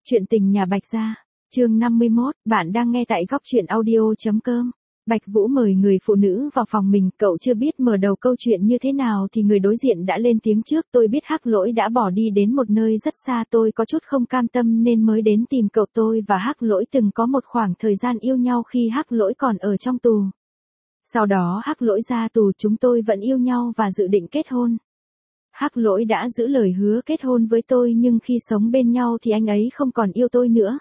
Chuyện tình nhà Bạch Gia, chương 51, bạn đang nghe tại góc chuyện audio.com. Bạch Vũ mời người phụ nữ vào phòng mình, cậu chưa biết mở đầu câu chuyện như thế nào thì người đối diện đã lên tiếng trước. Tôi biết Hắc Lỗi đã bỏ đi đến một nơi rất xa, tôi có chút không cam tâm nên mới đến tìm cậu. Tôi và Hắc Lỗi từng có một khoảng thời gian yêu nhau khi Hắc Lỗi còn ở trong tù. Sau đó Hắc Lỗi ra tù, chúng tôi vẫn yêu nhau và dự định kết hôn. Hắc Lỗi đã giữ lời hứa kết hôn với tôi, nhưng khi sống bên nhau thì anh ấy không còn yêu tôi nữa.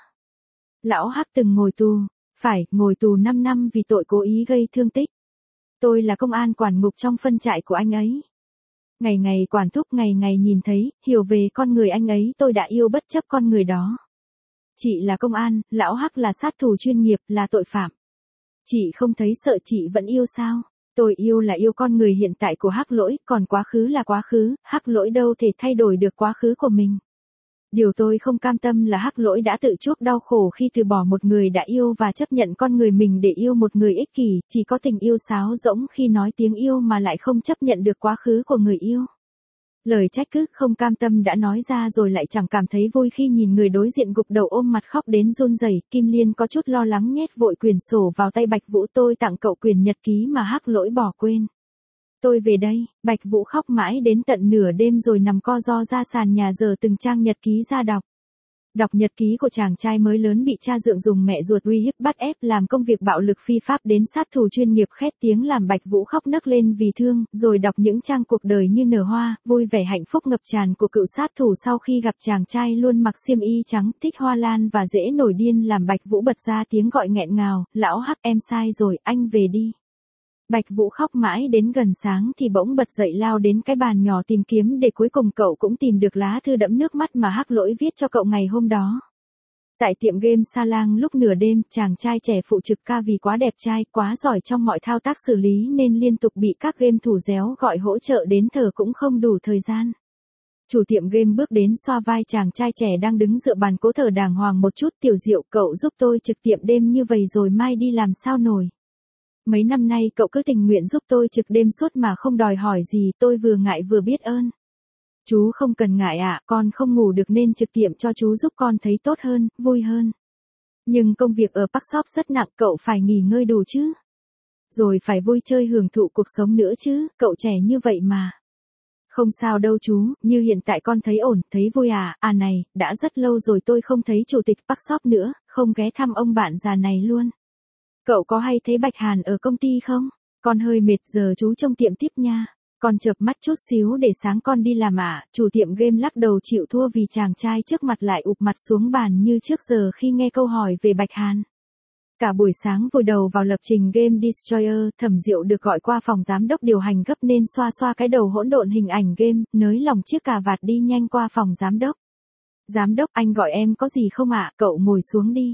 Lão Hắc từng ngồi tù, phải, ngồi tù 5 năm vì tội cố ý gây thương tích. Tôi là công an quản ngục trong phân trại của anh ấy. Ngày ngày quản thúc, ngày ngày nhìn thấy, hiểu về con người anh ấy, tôi đã yêu bất chấp con người đó. Chị là công an, lão Hắc là sát thủ chuyên nghiệp, là tội phạm. Chị không thấy sợ, chị vẫn yêu sao? Tôi yêu là yêu con người hiện tại của Hắc Lỗi, còn quá khứ là quá khứ, Hắc Lỗi đâu thể thay đổi được quá khứ của mình. Điều tôi không cam tâm là Hắc Lỗi đã tự chuốc đau khổ khi từ bỏ một người đã yêu và chấp nhận con người mình để yêu một người ích kỷ, chỉ có tình yêu sáo rỗng khi nói tiếng yêu mà lại không chấp nhận được quá khứ của người yêu. Lời trách cứ không cam tâm đã nói ra rồi lại chẳng cảm thấy vui khi nhìn người đối diện gục đầu ôm mặt khóc đến run rẩy. Kim Liên có chút lo lắng nhét vội quyển sổ vào tay Bạch Vũ. Tôi tặng cậu quyển nhật ký mà Hắc Lỗi bỏ quên. Tôi về đây. Bạch Vũ khóc mãi đến tận nửa đêm rồi nằm co ro ra sàn nhà giở từng trang nhật ký ra đọc. Đọc nhật ký của chàng trai mới lớn bị cha dượng dùng mẹ ruột uy hiếp bắt ép làm công việc bạo lực phi pháp đến sát thủ chuyên nghiệp khét tiếng làm Bạch Vũ khóc nấc lên vì thương, rồi đọc những trang cuộc đời như nở hoa, vui vẻ hạnh phúc ngập tràn của cựu sát thủ sau khi gặp chàng trai luôn mặc xiêm y trắng, thích hoa lan và dễ nổi điên làm Bạch Vũ bật ra tiếng gọi nghẹn ngào, lão Hắc em sai rồi, anh về đi. Bạch Vũ khóc mãi đến gần sáng thì bỗng bật dậy lao đến cái bàn nhỏ tìm kiếm để cuối cùng cậu cũng tìm được lá thư đẫm nước mắt mà Hắc Lỗi viết cho cậu ngày hôm đó. Tại tiệm game Sa Lang lúc nửa đêm, chàng trai trẻ phụ trực ca vì quá đẹp trai, quá giỏi trong mọi thao tác xử lý nên liên tục bị các game thủ réo gọi hỗ trợ đến thở cũng không đủ thời gian. Chủ tiệm game bước đến xoa vai chàng trai trẻ đang đứng dựa bàn cố thở đàng hoàng một chút. Tiểu Diệu, cậu giúp tôi trực tiệm đêm như vậy rồi mai đi làm sao nổi. Mấy năm nay cậu cứ tình nguyện giúp tôi trực đêm suốt mà không đòi hỏi gì, tôi vừa ngại vừa biết ơn. Chú không cần ngại ạ, con không ngủ được nên trực tiệm cho chú giúp con thấy tốt hơn, vui hơn. Nhưng công việc ở Park Shop rất nặng, cậu phải nghỉ ngơi đủ chứ. Rồi phải vui chơi hưởng thụ cuộc sống nữa chứ, cậu trẻ như vậy mà. Không sao đâu chú, như hiện tại con thấy ổn, thấy vui à. À này, đã rất lâu rồi tôi không thấy chủ tịch Park Shop nữa, không ghé thăm ông bạn già này luôn. Cậu có hay thấy Bạch Hàn ở công ty không? Con hơi mệt giờ chú trông tiệm tiếp nha. Con chợp mắt chút xíu để sáng con đi làm ạ. Chủ tiệm game lắc đầu chịu thua vì chàng trai trước mặt lại ụp mặt xuống bàn như trước giờ khi nghe câu hỏi về Bạch Hàn. Cả buổi sáng vùi đầu vào lập trình Game Destroyer, Thẩm Diệu được gọi qua phòng giám đốc điều hành gấp nên xoa xoa cái đầu hỗn độn hình ảnh game, nới lỏng chiếc cà vạt đi nhanh qua phòng giám đốc. Giám đốc, anh gọi em có gì không ạ? Cậu ngồi xuống đi.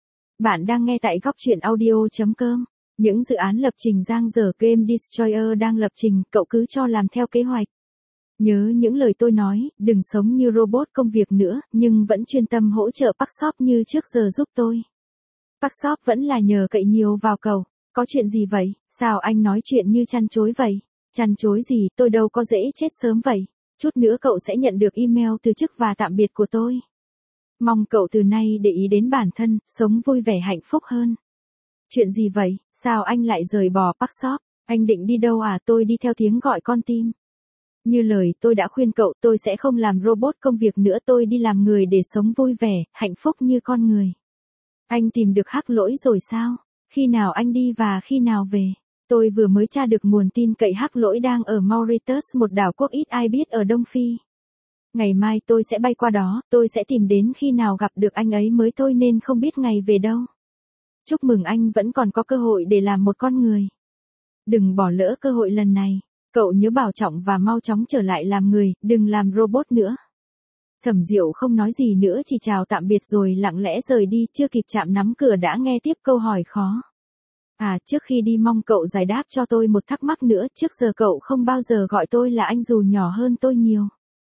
Bạn đang nghe tại góc chuyện audio.com. Những dự án lập trình dang dở Game Destroyer đang lập trình, cậu cứ cho làm theo kế hoạch. Nhớ những lời tôi nói, đừng sống như robot công việc nữa, nhưng vẫn chuyên tâm hỗ trợ Park Shop như trước giờ giúp tôi. Park Shop vẫn là nhờ cậy nhiều vào cậu. Có chuyện gì vậy? Sao anh nói chuyện như chăn chối vậy? Chăn chối gì, tôi đâu có dễ chết sớm vậy. Chút nữa cậu sẽ nhận được email từ chức và tạm biệt của tôi. Mong cậu từ nay để ý đến bản thân, sống vui vẻ hạnh phúc hơn. Chuyện gì vậy? Sao anh lại rời bỏ Park Shop? Anh định đi đâu à? Tôi đi theo tiếng gọi con tim. Như lời tôi đã khuyên cậu, tôi sẽ không làm robot công việc nữa, tôi đi làm người để sống vui vẻ, hạnh phúc như con người. Anh tìm được Hắc Lỗi rồi sao? Khi nào anh đi và khi nào về? Tôi vừa mới tra được nguồn tin cậy Hắc Lỗi đang ở Mauritius, một đảo quốc ít ai biết ở Đông Phi. Ngày mai tôi sẽ bay qua đó, tôi sẽ tìm đến khi nào gặp được anh ấy mới thôi nên không biết ngày về đâu. Chúc mừng anh vẫn còn có cơ hội để làm một con người. Đừng bỏ lỡ cơ hội lần này. Cậu nhớ bảo trọng và mau chóng trở lại làm người, đừng làm robot nữa. Thẩm Diệu không nói gì nữa, chỉ chào tạm biệt rồi lặng lẽ rời đi, chưa kịp chạm nắm cửa đã nghe tiếp câu hỏi khó. À, trước khi đi mong cậu giải đáp cho tôi một thắc mắc nữa, trước giờ cậu không bao giờ gọi tôi là anh dù nhỏ hơn tôi nhiều.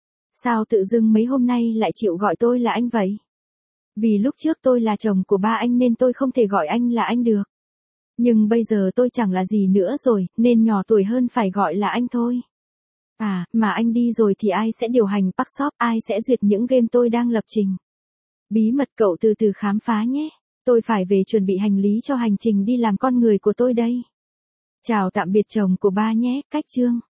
Sao tự dưng mấy hôm nay lại chịu gọi tôi là anh vậy? Vì lúc trước tôi là chồng của ba anh nên tôi không thể gọi anh là anh được. Nhưng bây giờ tôi chẳng là gì nữa rồi, nên nhỏ tuổi hơn phải gọi là anh thôi. À, mà anh đi rồi thì ai sẽ điều hành Park Shop, ai sẽ duyệt những game tôi đang lập trình? Bí mật cậu từ từ khám phá nhé. Tôi phải về chuẩn bị hành lý cho hành trình đi làm con người của tôi đây. Chào tạm biệt chồng của ba nhé, Cách Chương.